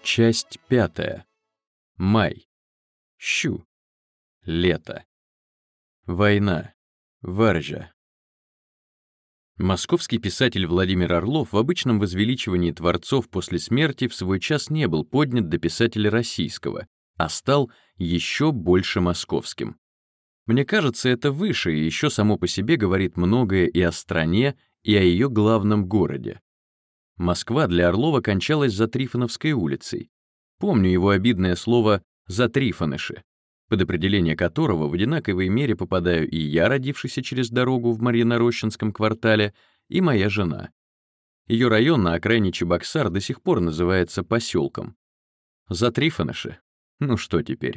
Часть 5. Май. Щу. Лето. Война. Варжа. Московский писатель Владимир Орлов в обычном возвеличивании творцов после смерти в свой час не был поднят до писателя российского, а стал еще больше московским. Мне кажется, это выше, и еще само по себе говорит многое и о стране, и о ее главном городе. Москва для Орлова кончалась за Трифоновской улицей. Помню его обидное слово «затрифоныши», под определение которого в одинаковой мере попадаю и я, родившийся через дорогу в Марьино-Рощинском квартале, и моя жена. Ее район на окраине Чебоксар до сих пор называется поселком. Затрифоныши. Ну что теперь?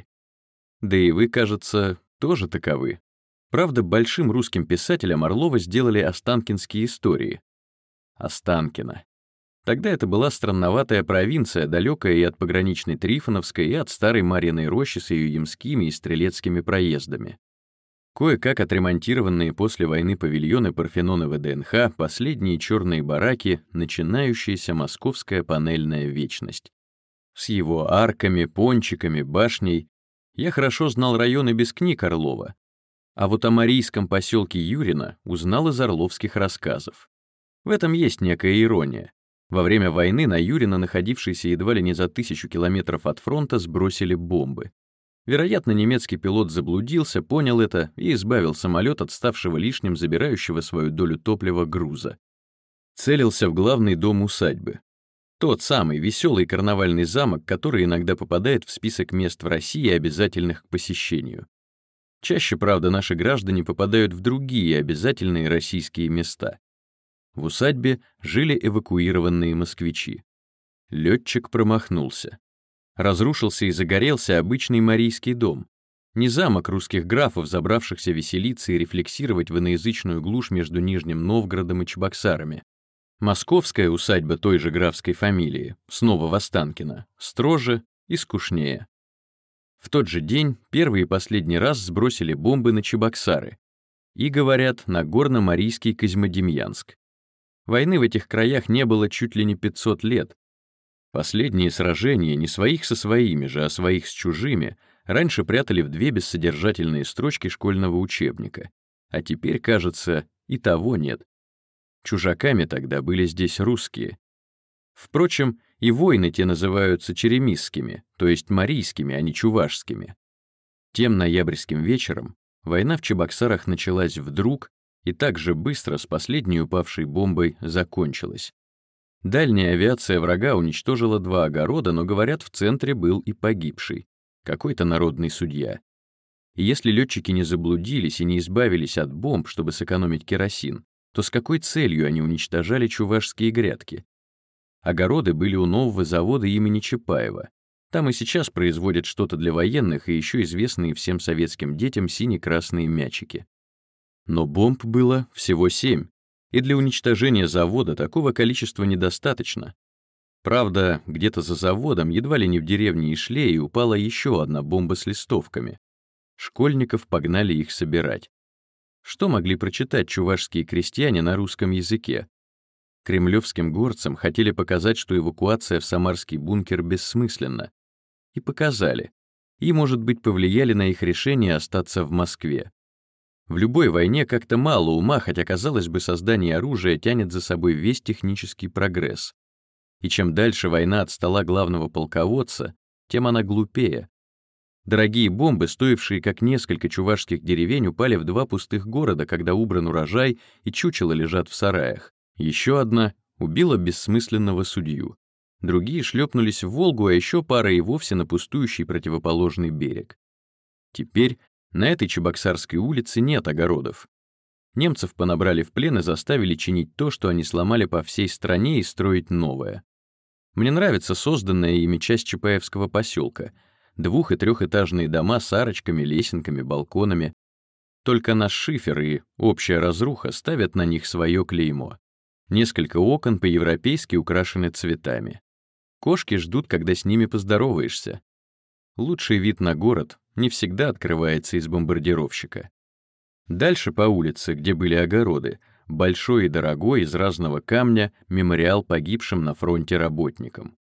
Да и вы, кажется, тоже таковы. Правда, большим русским писателем Орлова сделали останкинские истории. Останкино. Тогда это была странноватая провинция, далекая и от пограничной Трифоновской, и от старой Марьиной Рощи с ее ямскими и стрелецкими проездами. Кое-как отремонтированные после войны павильоны Парфенона ВДНХ, последние черные бараки, начинающаяся московская панельная вечность. С его арками, пончиками, башней. Я хорошо знал районы без книг Орлова. А вот о марийском поселке Юрино узнал из орловских рассказов. В этом есть некая ирония. Во время войны на Юрино, находившийся едва ли не за 1000 километров от фронта, сбросили бомбы. Вероятно, немецкий пилот заблудился, понял это и избавил самолет от ставшего лишним забирающего свою долю топлива груза. Целился в главный дом усадьбы. Тот самый веселый карнавальный замок, который иногда попадает в список мест в России, обязательных к посещению. Чаще, правда, наши граждане попадают в другие обязательные российские места. В усадьбе жили эвакуированные москвичи. Летчик промахнулся. Разрушился и загорелся обычный марийский дом. Не замок русских графов, забравшихся веселиться и рефлексировать в иноязычную глушь между Нижним Новгородом и Чебоксарами. Московская усадьба той же графской фамилии, снова в Останкино, строже и скучнее. В тот же день первый и последний раз сбросили бомбы на Чебоксары. И, говорят, на горно-марийский Козьмодемьянск. Войны в этих краях не было чуть ли не 500 лет. Последние сражения не своих со своими же, а своих с чужими раньше прятали в 2 бессодержательные строчки школьного учебника. А теперь, кажется, и того нет. Чужаками тогда были здесь русские. Впрочем, и войны те называются черемисскими, то есть марийскими, а не чувашскими. Тем ноябрьским вечером война в Чебоксарах началась вдруг, и так же быстро с последней упавшей бомбой закончилась. Дальняя авиация врага уничтожила 2 огорода, но, говорят, в центре был и погибший, какой-то народный судья. И если летчики не заблудились и не избавились от бомб, чтобы сэкономить керосин, то с какой целью они уничтожали чувашские грядки? Огороды были у нового завода имени Чапаева. Там и сейчас производят что-то для военных и еще известные всем советским детям сине-красные мячики. Но бомб было всего 7, и для уничтожения завода такого количества недостаточно. Правда, где-то за заводом, едва ли не в деревне Ишлее, упала еще одна бомба с листовками. Школьников погнали их собирать. Что могли прочитать чувашские крестьяне на русском языке? Кремлевским горцам хотели показать, что эвакуация в самарский бункер бессмысленна. И показали. И, может быть, повлияли на их решение остаться в Москве. В любой войне как-то мало ума, хотя, казалось бы, создание оружия тянет за собой весь технический прогресс. И чем дальше война от стола главного полководца, тем она глупее. Дорогие бомбы, стоившие как несколько чувашских деревень, упали в 2 пустых города, когда убран урожай и чучела лежат в сараях. Еще одна убила бессмысленного судью. Другие шлепнулись в Волгу, а еще пара и вовсе на пустующий противоположный берег. Теперь на этой Чебоксарской улице нет огородов. Немцев понабрали в плен и заставили чинить то, что они сломали по всей стране, и строить новое. Мне нравится созданная ими часть Чапаевского поселка. 2- и 3-этажные дома с арочками, лесенками, балконами. Только наш шифер и общая разруха ставят на них свое клеймо. Несколько окон по-европейски украшены цветами. Кошки ждут, когда с ними поздороваешься. Лучший вид на город не всегда открывается из бомбардировщика. Дальше по улице, где были огороды, большой и дорогой из разного камня мемориал погибшим на фронте работникам.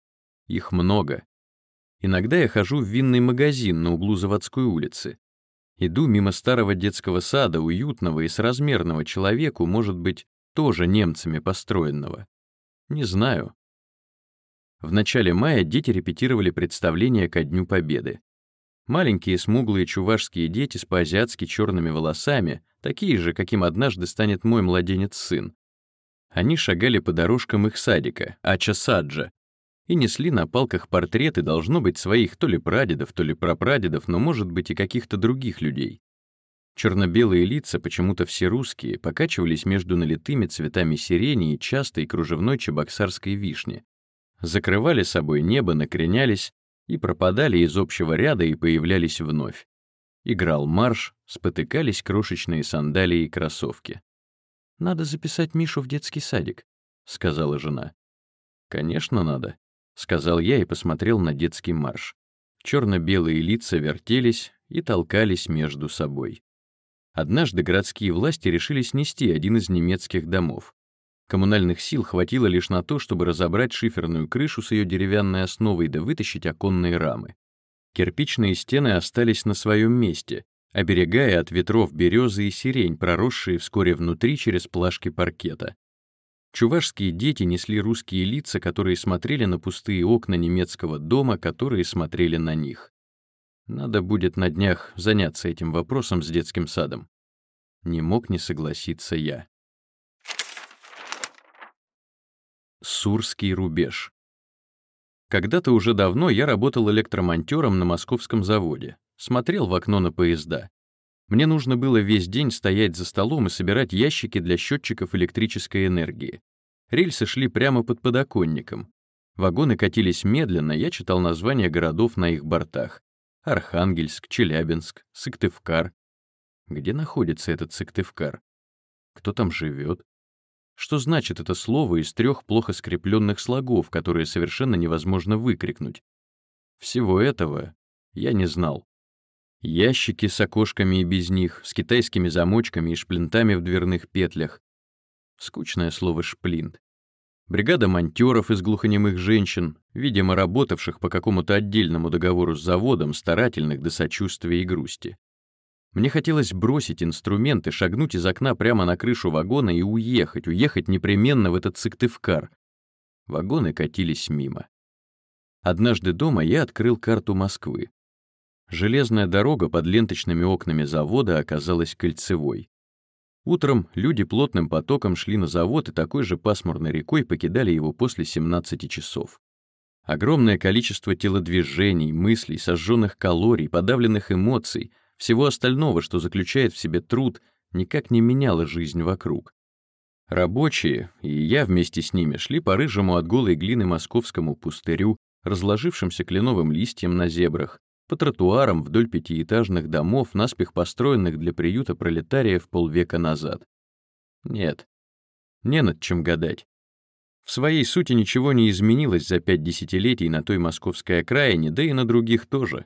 Их много. Иногда я хожу в винный магазин на углу Заводской улицы. Иду мимо старого детского сада, уютного и соразмерного человеку, может быть, тоже немцами построенного. Не знаю. В начале мая дети репетировали представление ко Дню Победы. Маленькие смуглые чувашские дети с по-азиатски черными волосами, такие же, каким однажды станет мой младенец-сын. Они шагали по дорожкам их садика, Ача-Саджа, и несли на палках портреты, должно быть, своих то ли прадедов, то ли прапрадедов, но, может быть, и каких-то других людей. Черно-белые лица, почему-то все русские, покачивались между налитыми цветами сирени и частой кружевной чебоксарской вишни. Закрывали собой небо, накренялись и пропадали из общего ряда и появлялись вновь. Играл марш, спотыкались крошечные сандалии и кроссовки. «Надо записать Мишу в детский садик», — сказала жена. «Конечно, надо», — сказал я и посмотрел на детский марш. Черно-белые лица вертелись и толкались между собой. Однажды городские власти решили снести один из немецких домов. Коммунальных сил хватило лишь на то, чтобы разобрать шиферную крышу с ее деревянной основой да вытащить оконные рамы. Кирпичные стены остались на своем месте, оберегая от ветров березы и сирень, проросшие вскоре внутри через плашки паркета. Чувашские дети несли русские лица, которые смотрели на пустые окна немецкого дома, которые смотрели на них. Надо будет на днях заняться этим вопросом с детским садом. Не мог не согласиться я. Сурский рубеж. Когда-то уже давно я работал электромонтёром на московском заводе, смотрел в окно на поезда. Мне нужно было весь день стоять за столом и собирать ящики для счетчиков электрической энергии. Рельсы шли прямо под подоконником. Вагоны катились медленно, я читал названия городов на их бортах. Архангельск, Челябинск, Сыктывкар. Где находится этот Сыктывкар? Кто там живет? Что значит это слово из 3 плохо скрепленных слогов, которые совершенно невозможно выкрикнуть? Всего этого я не знал. Ящики с окошками и без них, с китайскими замочками и шплинтами в дверных петлях. Скучное слово «шплинт». Бригада монтёров из глухонемых женщин, видимо, работавших по какому-то отдельному договору с заводом, старательных до сочувствия и грусти. Мне хотелось бросить инструменты, шагнуть из окна прямо на крышу вагона и уехать непременно в этот Сыктывкар. Вагоны катились мимо. Однажды дома я открыл карту Москвы. Железная дорога под ленточными окнами завода оказалась кольцевой. Утром люди плотным потоком шли на завод и такой же пасмурной рекой покидали его после 17 часов. Огромное количество телодвижений, мыслей, сожженных калорий, подавленных эмоций, всего остального, что заключает в себе труд, никак не меняло жизнь вокруг. Рабочие, и я вместе с ними, шли по рыжему от голой глины московскому пустырю, разложившимся кленовым листьям на зебрах, по тротуарам вдоль 5-этажных домов, наспех построенных для приюта пролетариев полвека назад. Нет, не над чем гадать. В своей сути ничего не изменилось за 5 десятилетий на той московской окраине, да и на других тоже.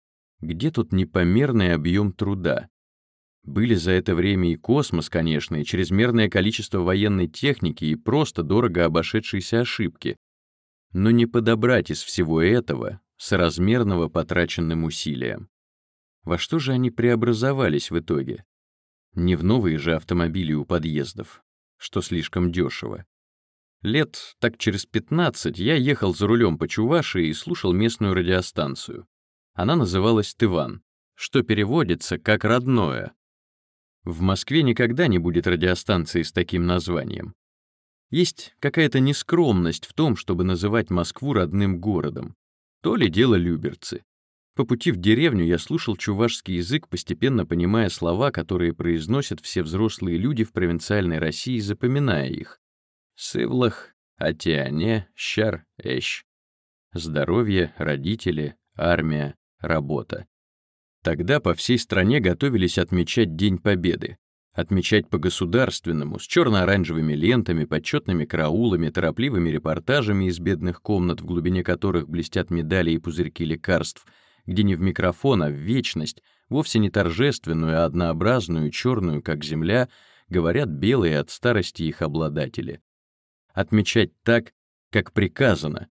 Где тут непомерный объем труда? Были за это время и космос, конечно, и чрезмерное количество военной техники, и просто дорого обошедшиеся ошибки. Но не подобрать из всего этого соразмерного потраченным усилиям. Во что же они преобразовались в итоге? Не в новые же автомобили у подъездов, что слишком дешево. Лет так через 15 я ехал за рулем по Чувашии и слушал местную радиостанцию. Она называлась «Тыван», что переводится как «родное». В Москве никогда не будет радиостанции с таким названием. Есть какая-то нескромность в том, чтобы называть Москву родным городом. То ли дело люберцы. По пути в деревню я слушал чувашский язык, постепенно понимая слова, которые произносят все взрослые люди в провинциальной России, запоминая их. Сывлах, Атиане, Щар, Эщ. Здоровье, родители, армия, работа. Тогда по всей стране готовились отмечать День Победы. Отмечать по-государственному, с черно-оранжевыми лентами, почетными караулами, торопливыми репортажами из бедных комнат, в глубине которых блестят медали и пузырьки лекарств, где не в микрофон, а в вечность, вовсе не торжественную, а однообразную, черную, как земля, говорят белые от старости их обладатели. Отмечать так, как приказано,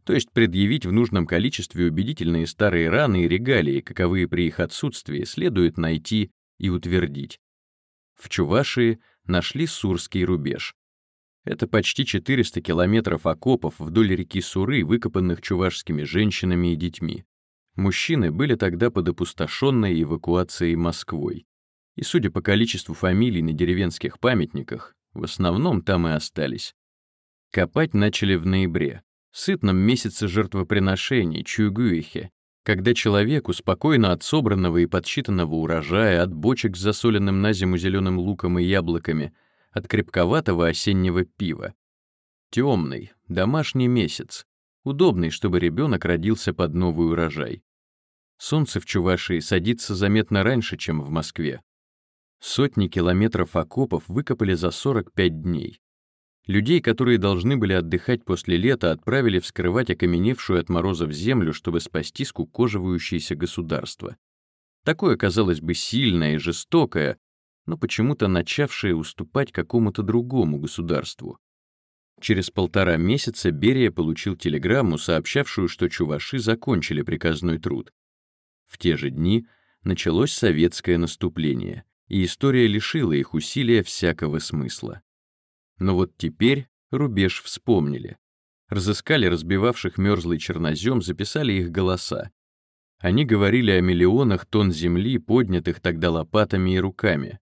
то есть предъявить в нужном количестве убедительные старые раны и регалии, каковые при их отсутствии следует найти и утвердить. В Чувашии нашли Сурский рубеж. Это почти 400 километров окопов вдоль реки Суры, выкопанных чувашскими женщинами и детьми. Мужчины были тогда под опустошенной эвакуацией Москвой. И, судя по количеству фамилий на деревенских памятниках, в основном там и остались. Копать начали в ноябре, сытном месяце жертвоприношений, Чуйгуихе, когда человеку, спокойно от собранного и подсчитанного урожая, от бочек с засоленным на зиму зеленым луком и яблоками, от крепковатого осеннего пива. Темный, домашний месяц, удобный, чтобы ребенок родился под новый урожай. Солнце в Чувашии садится заметно раньше, чем в Москве. Сотни километров окопов выкопали за 45 дней. Людей, которые должны были отдыхать после лета, отправили вскрывать окаменевшую от морозов землю, чтобы спасти скукоживающееся государство. Такое, казалось бы, сильное и жестокое, но почему-то начавшее уступать какому-то другому государству. Через 1,5 месяца Берия получил телеграмму, сообщавшую, что чуваши закончили приказной труд. В те же дни началось советское наступление, и история лишила их усилия всякого смысла. Но вот теперь рубеж вспомнили. Разыскали разбивавших мерзлый чернозем, записали их голоса. Они говорили о миллионах тонн земли, поднятых тогда лопатами и руками.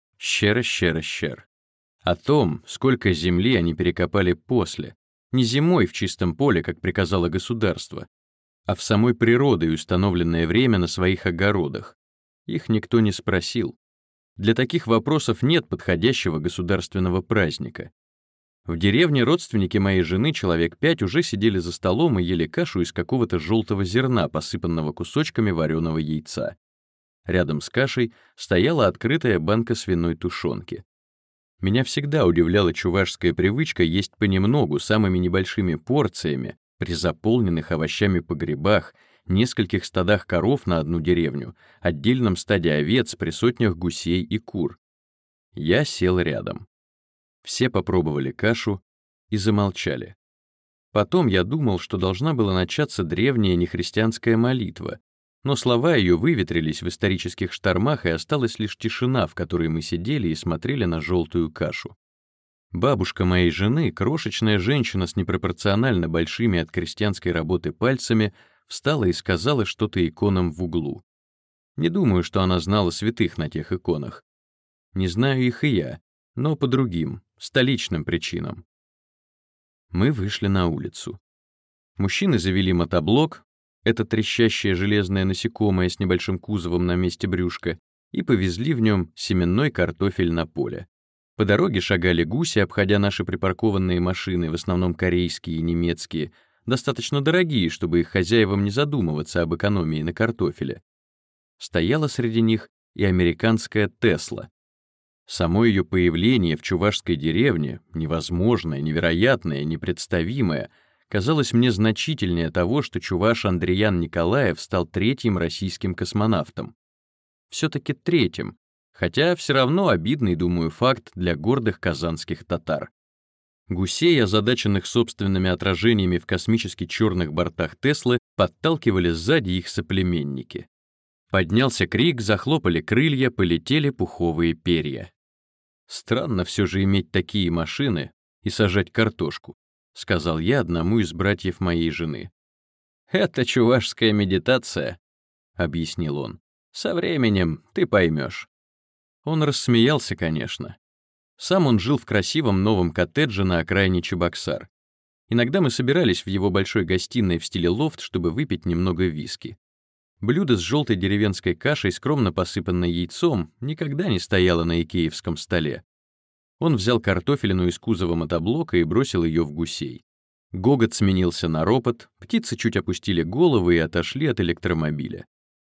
Щер. О том, сколько земли они перекопали после, не зимой в чистом поле, как приказало государство, а в самой природой установленное время на своих огородах. Их никто не спросил. Для таких вопросов нет подходящего государственного праздника. В деревне родственники моей жены, человек 5, уже сидели за столом и ели кашу из какого-то желтого зерна, посыпанного кусочками вареного яйца. Рядом с кашей стояла открытая банка свиной тушенки. Меня всегда удивляла чувашская привычка есть понемногу, самыми небольшими порциями, при заполненных овощами погребах, нескольких стадах коров на одну деревню, отдельном стаде овец при сотнях гусей и кур. Я сел рядом. Все попробовали кашу и замолчали. Потом я думал, что должна была начаться древняя нехристианская молитва, но слова ее выветрились в исторических штормах, и осталась лишь тишина, в которой мы сидели и смотрели на желтую кашу. Бабушка моей жены, крошечная женщина с непропорционально большими от крестьянской работы пальцами, встала и сказала что-то иконам в углу. Не думаю, что она знала святых на тех иконах. Не знаю их и я, но по другим, столичным причинам. Мы вышли на улицу. Мужчины завели мотоблок, это трещащее железное насекомое с небольшим кузовом на месте брюшка, и повезли в нем семенной картофель на поле. По дороге шагали гуси, обходя наши припаркованные машины, в основном корейские и немецкие, достаточно дорогие, чтобы их хозяевам не задумываться об экономии на картофеле. Стояла среди них и американская «Тесла». Само ее появление в чувашской деревне, невозможное, невероятное, непредставимое, казалось мне значительнее того, что чуваш Андреян Николаев стал 3-м российским космонавтом. Все-таки 3-м, хотя все равно обидный, думаю, факт для гордых казанских татар. Гусей, озадаченных собственными отражениями в космически черных бортах Теслы, подталкивали сзади их соплеменники. Поднялся крик, захлопали крылья, полетели пуховые перья. «Странно все же иметь такие машины и сажать картошку», — сказал я одному из братьев моей жены. «Это чувашская медитация», — объяснил он. «Со временем ты поймешь». Он рассмеялся, конечно. Сам он жил в красивом новом коттедже на окраине Чебоксар. Иногда мы собирались в его большой гостиной в стиле лофт, чтобы выпить немного виски. Блюдо с желтой деревенской кашей, скромно посыпанной яйцом, никогда не стояло на икеевском столе. Он взял картофелину из кузова мотоблока и бросил ее в гусей. Гогот сменился на ропот, птицы чуть опустили головы и отошли от электромобиля.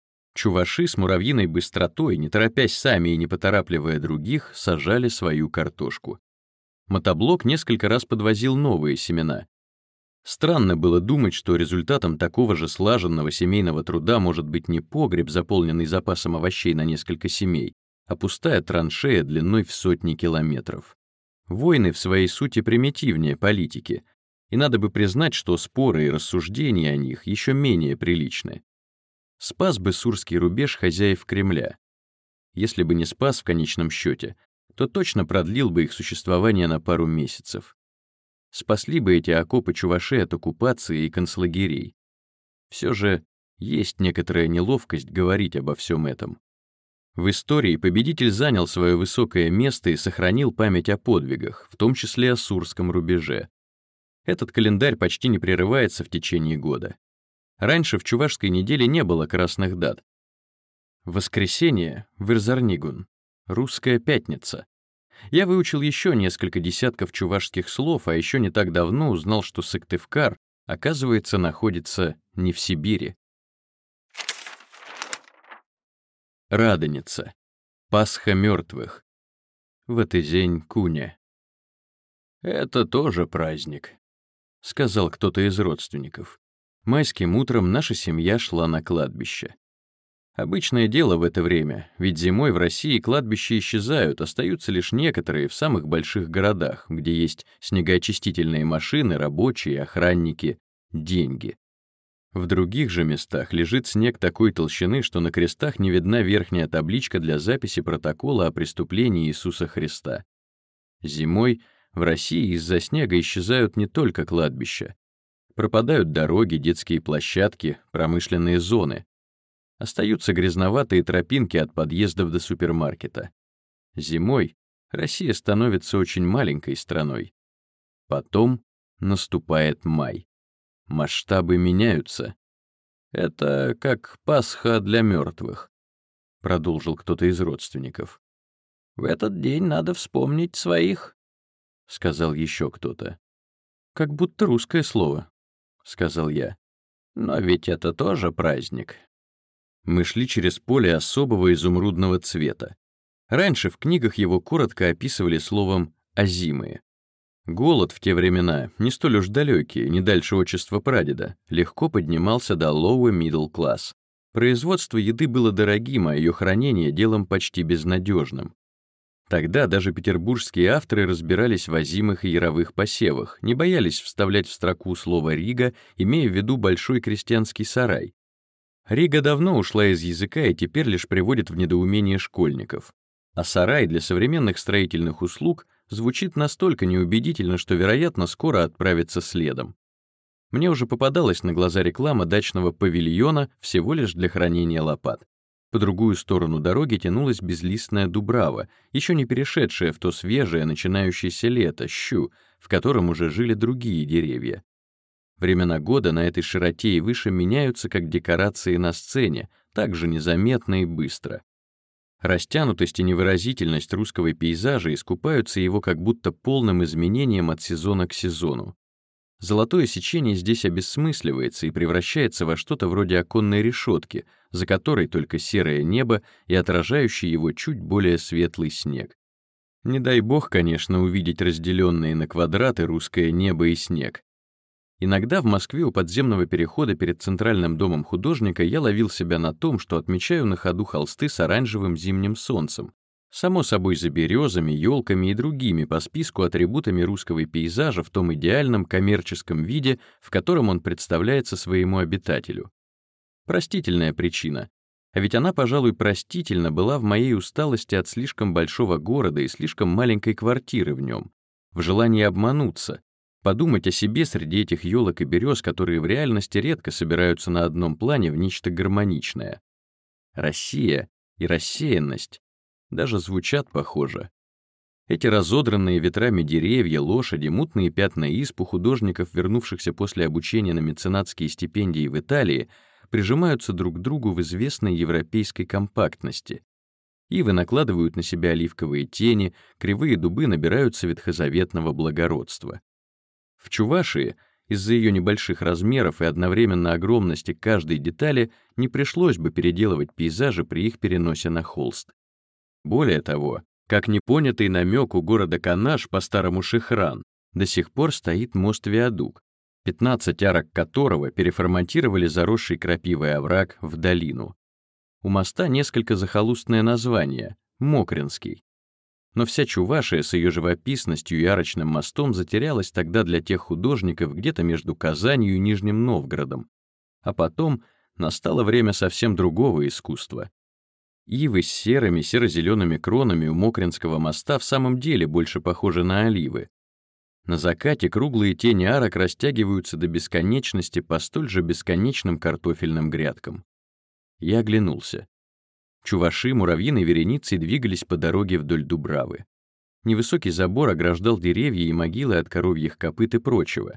Чуваши с муравьиной быстротой, не торопясь сами и не поторапливая других, сажали свою картошку. Мотоблок несколько раз подвозил новые семена. Странно было думать, что результатом такого же слаженного семейного труда может быть не погреб, заполненный запасом овощей на несколько семей, а пустая траншея длиной в сотни километров. Войны в своей сути примитивнее политики. И надо бы признать, что споры и рассуждения о них еще менее приличны. Спас бы Сурский рубеж хозяев Кремля. Если бы не спас в конечном счете, то точно продлил бы их существование на пару месяцев. Спасли бы эти окопы чувашей от оккупации и концлагерей. Все же есть некоторая неловкость говорить обо всем этом. В истории победитель занял свое высокое место и сохранил память о подвигах, в том числе о Сурском рубеже. Этот календарь почти не прерывается в течение года. Раньше в чувашской неделе не было красных дат. Воскресенье — Вырзарнигун, русская пятница. Я выучил еще несколько десятков чувашских слов, а еще не так давно узнал, что Сыктывкар, оказывается, находится не в Сибири. Радоница. Пасха мертвых. Ватызень Куня. «Это тоже праздник», — сказал кто-то из родственников. Майским утром наша семья шла на кладбище. Обычное дело в это время, ведь зимой в России кладбища исчезают, остаются лишь некоторые в самых больших городах, где есть снегоочистительные машины, рабочие, охранники, деньги. В других же местах лежит снег такой толщины, что на крестах не видна верхняя табличка для записи протокола о преступлении Иисуса Христа. Зимой в России из-за снега исчезают не только кладбища. Пропадают дороги, детские площадки, промышленные зоны. Остаются грязноватые тропинки от подъездов до супермаркета. Зимой Россия становится очень маленькой страной. Потом наступает май. Масштабы меняются. Это как Пасха для мертвых, продолжил кто-то из родственников. В этот день надо вспомнить своих, сказал еще кто-то. Как будто русское слово, сказал я. Но ведь это тоже праздник. Мы шли через поле особого изумрудного цвета. Раньше в книгах его коротко описывали словом «озимые». Голод в те времена, не столь уж далекий, не дальше отчества прадеда, легко поднимался до lower middle class. Производство еды было дорогим, а ее хранение — делом почти безнадежным. Тогда даже петербургские авторы разбирались в озимых и яровых посевах, не боялись вставлять в строку слово «рига», имея в виду большой крестьянский сарай. Рига давно ушла из языка и теперь лишь приводит в недоумение школьников. А сарай для современных строительных услуг звучит настолько неубедительно, что, вероятно, скоро отправится следом. Мне уже попадалась на глаза реклама дачного павильона всего лишь для хранения лопат. По другую сторону дороги тянулась безлистная дубрава, еще не перешедшая в то свежее, начинающееся лето, щу, в котором уже жили другие деревья. Времена года на этой широте и выше меняются, как декорации на сцене, так же незаметно и быстро. Растянутость и невыразительность русского пейзажа искупаются его как будто полным изменением от сезона к сезону. Золотое сечение здесь обессмысливается и превращается во что-то вроде оконной решетки, за которой только серое небо и отражающий его чуть более светлый снег. Не дай бог, конечно, увидеть разделенные на квадраты русское небо и снег. Иногда в Москве у подземного перехода перед Центральным домом художника я ловил себя на том, что отмечаю на ходу холсты с оранжевым зимним солнцем, само собой за березами, елками и другими по списку атрибутами русского пейзажа в том идеальном коммерческом виде, в котором он представляется своему обитателю. Простительная причина. А ведь она, пожалуй, простительна была в моей усталости от слишком большого города и слишком маленькой квартиры в нем, в желании обмануться, подумать о себе среди этих елок и берез, которые в реальности редко собираются на одном плане в нечто гармоничное. Россия и рассеянность даже звучат похоже. Эти разодранные ветрами деревья, лошади, мутные пятна исп у художников, вернувшихся после обучения на меценатские стипендии в Италии, прижимаются друг к другу в известной европейской компактности. Ивы накладывают на себя оливковые тени, кривые дубы набираются ветхозаветного благородства. В Чувашии, из-за ее небольших размеров и одновременно огромности каждой детали, не пришлось бы переделывать пейзажи при их переносе на холст. Более того, как непонятый намек у города Канаш, по-старому Шихран, до сих пор стоит мост-виадук, 15 арок которого переформатировали заросший крапивой овраг в долину. У моста несколько захолустное название — Мокринский. Но вся Чувашия с ее живописностью и арочным мостом затерялась тогда для тех художников где-то между Казанью и Нижним Новгородом. А потом настало время совсем другого искусства. Ивы с серыми, серо-зелеными кронами у Мокринского моста в самом деле больше похожи на оливы. На закате круглые тени арок растягиваются до бесконечности по столь же бесконечным картофельным грядкам. Я оглянулся. Чуваши муравьиной вереницей двигались по дороге вдоль Дубравы. Невысокий забор ограждал деревья и могилы от коровьих копыт и прочего.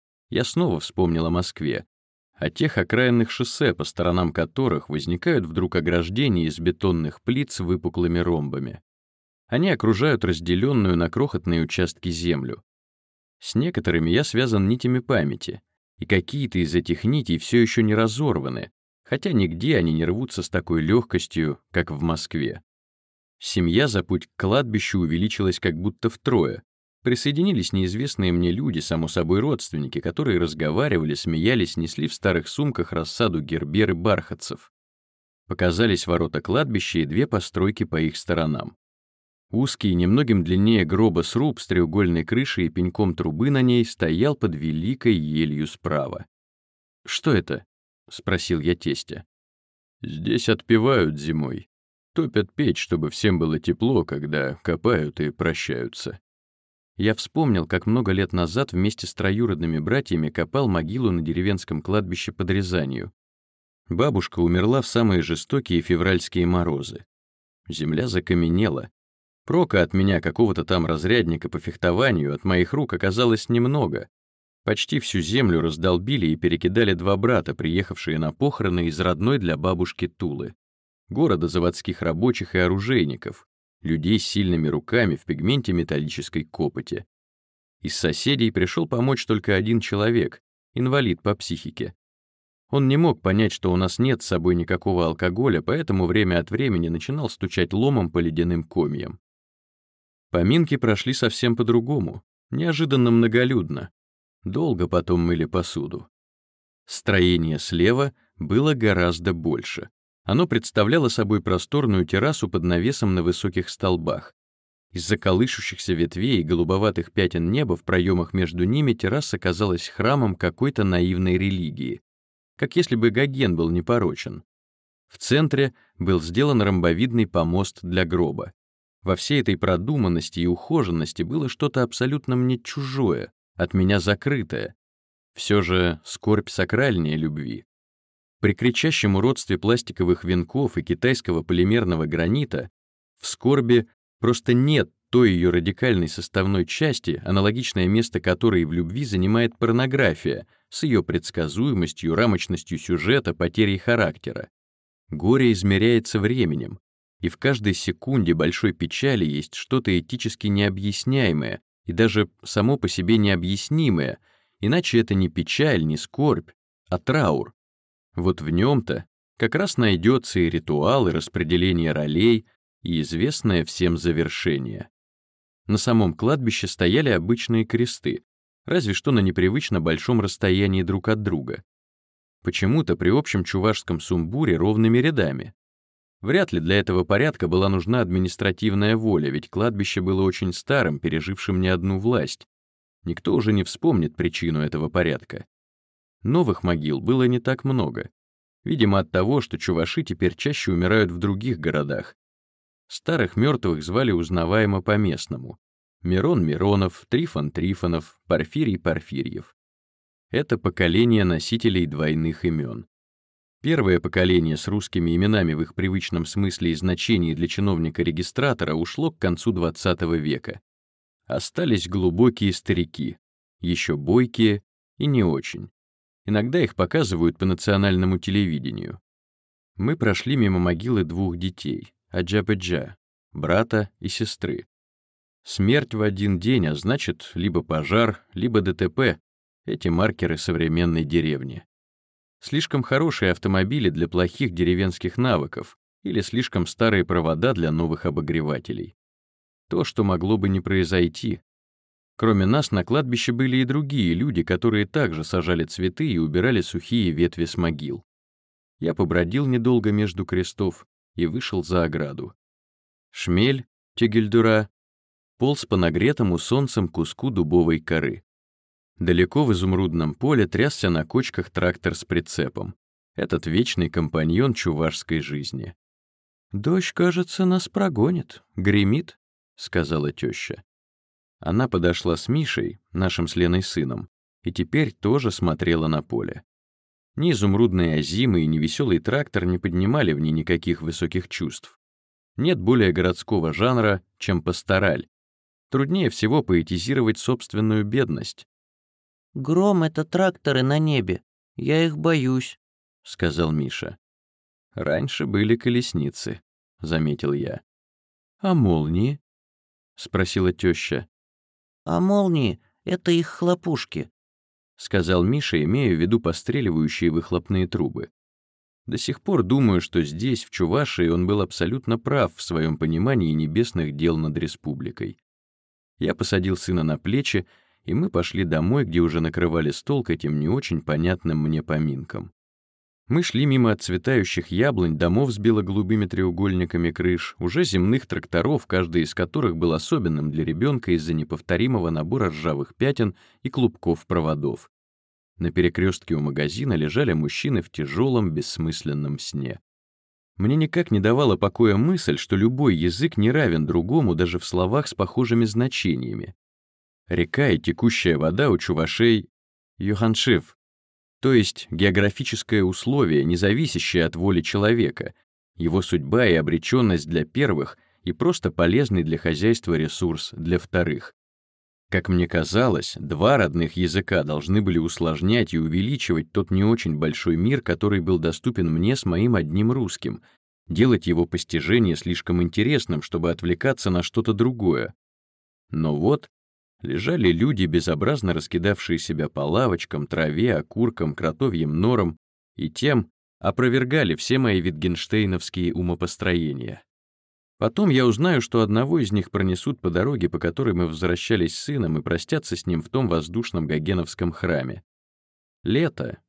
Я снова вспомнил о Москве, о тех окраинных шоссе, по сторонам которых возникают вдруг ограждения из бетонных плит с выпуклыми ромбами. Они окружают разделенную на крохотные участки землю. С некоторыми я связан нитями памяти, и какие-то из этих нитей все еще не разорваны, хотя нигде они не рвутся с такой легкостью, как в Москве. Семья за путь к кладбищу увеличилась как будто втрое. Присоединились неизвестные мне люди, само собой родственники, которые разговаривали, смеялись, несли в старых сумках рассаду гербер и бархатцев. Показались ворота кладбища и две постройки по их сторонам. Узкий, немногим длиннее гроба сруб с треугольной крышей и пеньком трубы на ней стоял под великой елью справа. «Что это?» — спросил я тестя. «Здесь отпевают зимой. Топят печь, чтобы всем было тепло, когда копают и прощаются». Я вспомнил, как много лет назад вместе с троюродными братьями копал могилу на деревенском кладбище под Рязанью. Бабушка умерла в самые жестокие февральские морозы. Земля закаменела. Прока от меня, какого-то там разрядника по фехтованию, от моих рук оказалось немного. Почти всю землю раздолбили и перекидали два брата, приехавшие на похороны из родной для бабушки Тулы, города заводских рабочих и оружейников, людей с сильными руками в пигменте металлической копоти. Из соседей пришел помочь только один человек, инвалид по психике. Он не мог понять, что у нас нет с собой никакого алкоголя, поэтому время от времени начинал стучать ломом по ледяным комьям. Поминки прошли совсем по-другому, неожиданно многолюдно. Долго потом мыли посуду. Строение слева было гораздо больше. Оно представляло собой просторную террасу под навесом на высоких столбах. Из-за колышущихся ветвей и голубоватых пятен неба в проемах между ними терраса казалась храмом какой-то наивной религии, как если бы Гоген был непорочен. В центре был сделан ромбовидный помост для гроба. Во всей этой продуманности и ухоженности было что-то абсолютно мне чужое, от меня закрытое. Все же скорбь сакральнее любви. При кричащем уродстве пластиковых венков и китайского полимерного гранита в скорби просто нет той ее радикальной составной части, аналогичное место которой в любви занимает порнография с ее предсказуемостью, рамочностью сюжета, потерей характера. Горе измеряется временем, и в каждой секунде большой печали есть что-то этически необъясняемое и даже само по себе необъяснимое, иначе это не печаль, не скорбь, а траур. Вот в нем-то как раз найдется и ритуал, и распределение ролей, и известное всем завершение. На самом кладбище стояли обычные кресты, разве что на непривычно большом расстоянии друг от друга. Почему-то при общем чувашском сумбуре ровными рядами. Вряд ли для этого порядка была нужна административная воля, ведь кладбище было очень старым, пережившим не одну власть. Никто уже не вспомнит причину этого порядка. Новых могил было не так много. Видимо, от того, что чуваши теперь чаще умирают в других городах. Старых мертвых звали узнаваемо по-местному. Мирон Миронов, Трифон Трифонов, Порфирий Порфирьев. Это поколение носителей двойных имен. Первое поколение с русскими именами в их привычном смысле и значении для чиновника-регистратора ушло к концу XX века. Остались глубокие старики, еще бойкие и не очень. Иногда их показывают по национальному телевидению. Мы прошли мимо могилы двух детей, Аджа-Беджа, брата и сестры. Смерть в один день, а значит, либо пожар, либо ДТП — эти маркеры современной деревни. Слишком хорошие автомобили для плохих деревенских навыков или слишком старые провода для новых обогревателей. То, что могло бы не произойти. Кроме нас на кладбище были и другие люди, которые также сажали цветы и убирали сухие ветви с могил. Я побродил недолго между крестов и вышел за ограду. Шмель, Тегельдура, полз по нагретому солнцем куску дубовой коры. Далеко в изумрудном поле трясся на кочках трактор с прицепом. Этот вечный компаньон чувашской жизни. «Дождь, кажется, нас прогонит, гремит», — сказала теща. Она подошла с Мишей, нашим с Леной сыном, и теперь тоже смотрела на поле. Ни изумрудные озимы и ни веселый трактор не поднимали в ней никаких высоких чувств. Нет более городского жанра, чем пастораль. Труднее всего поэтизировать собственную бедность. «Гром — это тракторы на небе. Я их боюсь», — сказал Миша. «Раньше были колесницы», — заметил я. «А молнии?» — спросила теща. «А молнии — это их хлопушки», — сказал Миша, имея в виду постреливающие выхлопные трубы. До сих пор думаю, что здесь, в Чувашии, он был абсолютно прав в своем понимании небесных дел над республикой. Я посадил сына на плечи, и мы пошли домой, где уже накрывали стол к этим не очень понятным мне поминкам. Мы шли мимо отцветающих яблонь, домов с бело-голубыми треугольниками крыш, уже земных тракторов, каждый из которых был особенным для ребенка из-за неповторимого набора ржавых пятен и клубков проводов. На перекрестке у магазина лежали мужчины в тяжелом, бессмысленном сне. Мне никак не давала покоя мысль, что любой язык не равен другому даже в словах с похожими значениями. Река и текущая вода у чувашей — юханшив, то есть географическое условие, не зависящее от воли человека, его судьба и обреченность для первых и просто полезный для хозяйства ресурс для вторых. Как мне казалось, два родных языка должны были усложнять и увеличивать тот не очень большой мир, который был доступен мне с моим одним русским, делать его постижение слишком интересным, чтобы отвлекаться на что-то другое. Но вот лежали люди, безобразно раскидавшие себя по лавочкам, траве, окуркам, кротовьим норам, и тем опровергали все мои витгенштейновские умопостроения. Потом я узнаю, что одного из них пронесут по дороге, по которой мы возвращались с сыном, и простятся с ним в том воздушном гогеновском храме. Лето,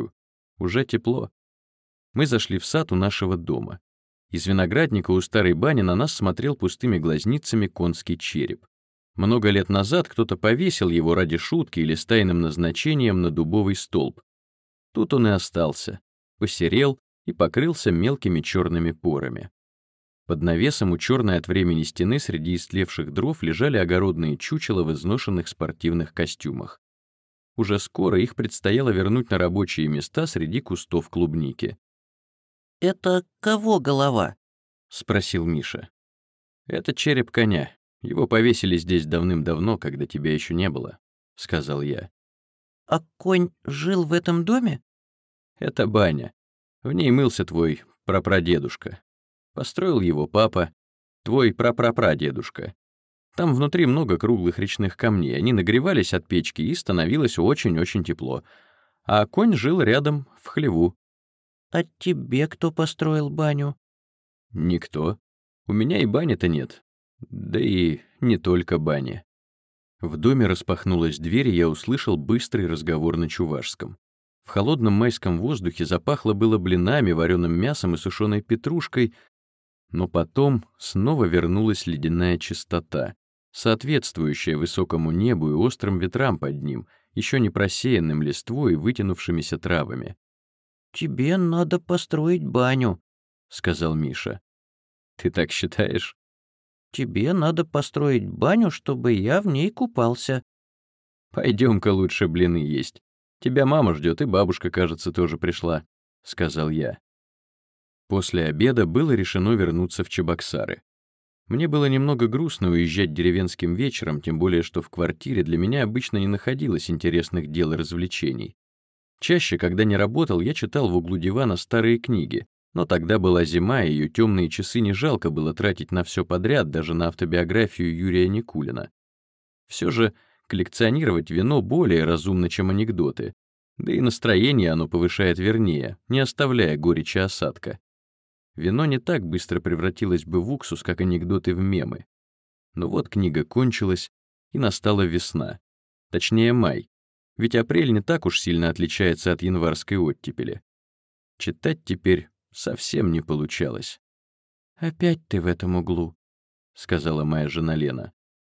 уже тепло. Мы зашли в сад у нашего дома. Из виноградника у старой бани на нас смотрел пустыми глазницами конский череп. Много лет назад кто-то повесил его ради шутки или с тайным назначением на дубовый столб. Тут он и остался, посерел и покрылся мелкими черными порами. Под навесом у черной от времени стены среди истлевших дров лежали огородные чучела в изношенных спортивных костюмах. Уже скоро их предстояло вернуть на рабочие места среди кустов клубники. «Это кого голова?» — спросил Миша. «Это череп коня. Его повесили здесь давным-давно, когда тебя еще не было», — сказал я. «А конь жил в этом доме?» «Это баня. В ней мылся твой прапрадедушка. Построил его папа, твой прапрапрадедушка. Там внутри много круглых речных камней, они нагревались от печки, и становилось очень-очень тепло. А конь жил рядом, в хлеву». «А тебе кто построил баню?» «Никто. У меня и бани-то нет. Да и не только бани». В доме распахнулась дверь, и я услышал быстрый разговор на чувашском. В холодном майском воздухе запахло было блинами, вареным мясом и сушеной петрушкой, но потом снова вернулась ледяная чистота, соответствующая высокому небу и острым ветрам под ним, еще не просеянным листвой и вытянувшимися травами. «Тебе надо построить баню», — сказал Миша. «Ты так считаешь?» «Тебе надо построить баню, чтобы я в ней купался». «Пойдем-ка лучше блины есть. Тебя мама ждет, и бабушка, кажется, тоже пришла», — сказал я. После обеда было решено вернуться в Чебоксары. Мне было немного грустно уезжать деревенским вечером, тем более что в квартире для меня обычно не находилось интересных дел и развлечений. Чаще, когда не работал, я читал в углу дивана старые книги, но тогда была зима, и ее темные часы не жалко было тратить на все подряд, даже на автобиографию Юрия Никулина. Все же коллекционировать вино более разумно, чем анекдоты, да и настроение оно повышает вернее, не оставляя горечи осадка. Вино не так быстро превратилось бы в уксус, как анекдоты в мемы. Но вот книга кончилась, и настала весна. Точнее, май. Ведь апрель не так уж сильно отличается от январской оттепели. Читать теперь совсем не получалось. «Опять ты в этом углу», — сказала моя жена Лена.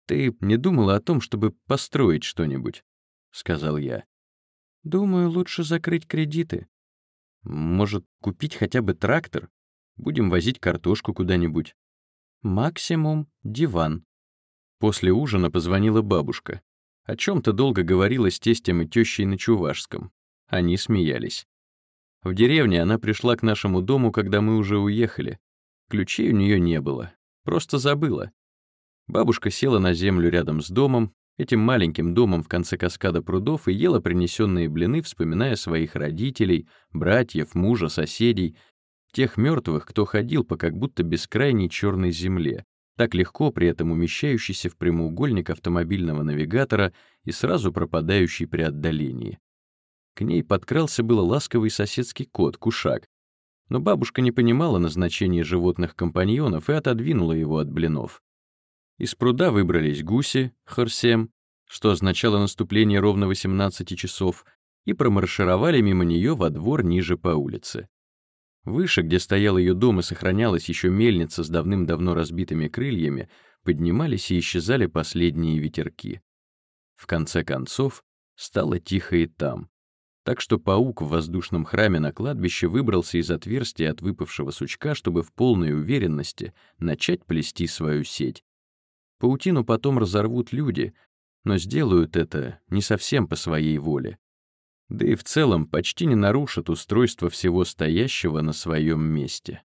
«Ты не думала о том, чтобы построить что-нибудь?» — сказал я. «Думаю, лучше закрыть кредиты». «Может, купить хотя бы трактор? Будем возить картошку куда-нибудь». «Максимум диван». После ужина позвонила бабушка. О чем-то долго говорила с тестем и тещей на чувашском. Они смеялись. В деревне она пришла к нашему дому, когда мы уже уехали. Ключей у нее не было. Просто забыла. Бабушка села на землю рядом с домом, этим маленьким домом в конце каскада прудов, и ела принесенные блины, вспоминая своих родителей, братьев, мужа, соседей, тех мертвых, кто ходил по как будто бескрайней черной земле, так легко при этом умещающийся в прямоугольник автомобильного навигатора и сразу пропадающий при отдалении. К ней подкрался было ласковый соседский кот, Кушак, но бабушка не понимала назначения животных-компаньонов и отодвинула его от блинов. Из пруда выбрались гуси, хорсем, что означало наступление ровно 18 часов, и промаршировали мимо нее во двор ниже по улице. Выше, где стоял ее дом и сохранялась еще мельница с давным-давно разбитыми крыльями, поднимались и исчезали последние ветерки. В конце концов, стало тихо и там, так что паук в воздушном храме на кладбище выбрался из отверстия от выпавшего сучка, чтобы в полной уверенности начать плести свою сеть. Паутину потом разорвут люди, но сделают это не совсем по своей воле. Да и в целом почти не нарушат устройство всего стоящего на своем месте.